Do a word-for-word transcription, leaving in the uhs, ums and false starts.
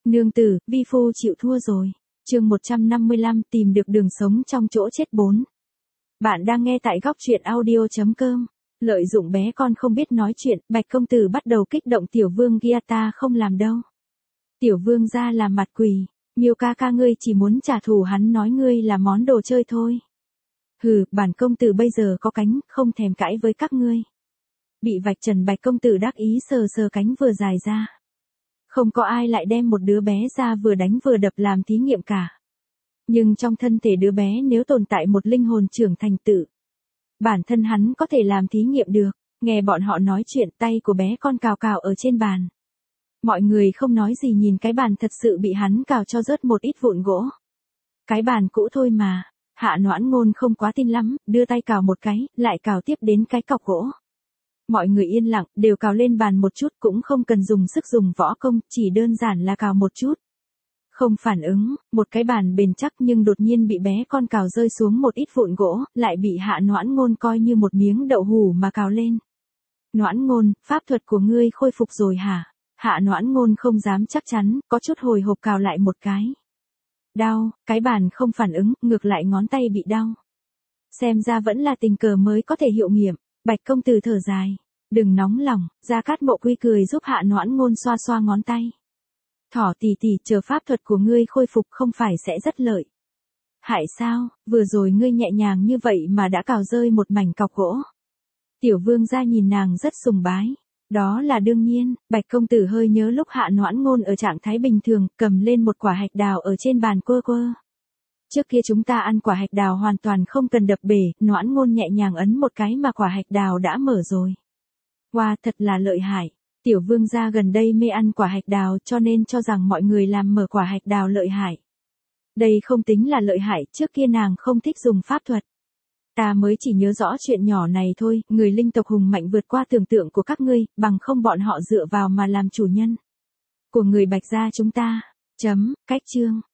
Nương tử, vi phu chịu thua rồi. Chương một trăm năm mươi lăm tìm được đường sống trong chỗ chết bốn. Bạn đang nghe tại góc truyện audio chấm com. Lợi dụng bé con không biết nói chuyện, Bạch công tử bắt đầu kích động tiểu vương kia, ta không làm đâu. Tiểu vương ra làm mặt quỳ, Miêu ca ca ngươi chỉ muốn trả thù hắn, nói ngươi là món đồ chơi thôi. Hừ, bản công tử bây giờ có cánh, không thèm cãi với các ngươi. Bị vạch trần, Bạch công tử đắc ý sờ sờ cánh vừa dài ra. Không có ai lại đem một đứa bé ra vừa đánh vừa đập làm thí nghiệm cả. Nhưng trong thân thể đứa bé nếu tồn tại một linh hồn trưởng thành tự, bản thân hắn có thể làm thí nghiệm được. Nghe bọn họ nói chuyện, tay của bé con cào cào ở trên bàn. Mọi người không nói gì nhìn cái bàn thật sự bị hắn cào cho rớt một ít vụn gỗ. Cái bàn cũ thôi mà. Hạ Noãn Ngôn không quá tin lắm, đưa tay cào một cái, lại cào tiếp đến cái cọc gỗ. Mọi người yên lặng, đều cào lên bàn một chút, cũng không cần dùng sức dùng võ công, chỉ đơn giản là cào một chút. Không phản ứng, một cái bàn bền chắc nhưng đột nhiên bị bé con cào rơi xuống một ít vụn gỗ, lại bị Hạ Noãn Ngôn coi như một miếng đậu hủ mà cào lên. Noãn Ngôn, pháp thuật của ngươi khôi phục rồi hả? Hạ Noãn Ngôn không dám chắc chắn, có chút hồi hộp cào lại một cái. Đau, cái bàn không phản ứng, ngược lại ngón tay bị đau. Xem ra vẫn là tình cờ mới có thể hiệu nghiệm. Bạch công tử thở dài. Đừng nóng lòng, Gia Cát Mộ Quy cười giúp Hạ Noãn Ngôn xoa xoa ngón tay. Thỏ tỷ tỷ, chờ pháp thuật của ngươi khôi phục không phải sẽ rất lợi. Hại sao, vừa rồi ngươi nhẹ nhàng như vậy mà đã cào rơi một mảnh cọc gỗ. Tiểu vương gia nhìn nàng rất sùng bái. Đó là đương nhiên, Bạch công tử hơi nhớ lúc Hạ Noãn Ngôn ở trạng thái bình thường, cầm lên một quả hạch đào ở trên bàn quơ quơ. Trước kia chúng ta ăn quả hạch đào hoàn toàn không cần đập bể, Noãn Ngôn nhẹ nhàng ấn một cái mà quả hạch đào đã mở rồi. Wow, thật là lợi hại. Tiểu vương gia gần đây mê ăn quả hạch đào cho nên cho rằng mọi người làm mở quả hạch đào lợi hại. Đây không tính là lợi hại, trước kia nàng không thích dùng pháp thuật. Ta mới chỉ nhớ rõ chuyện nhỏ này thôi, người linh tộc hùng mạnh vượt qua tưởng tượng của các ngươi, bằng không bọn họ dựa vào mà làm chủ nhân của người Bạch gia chúng ta. Chấm, cách chương.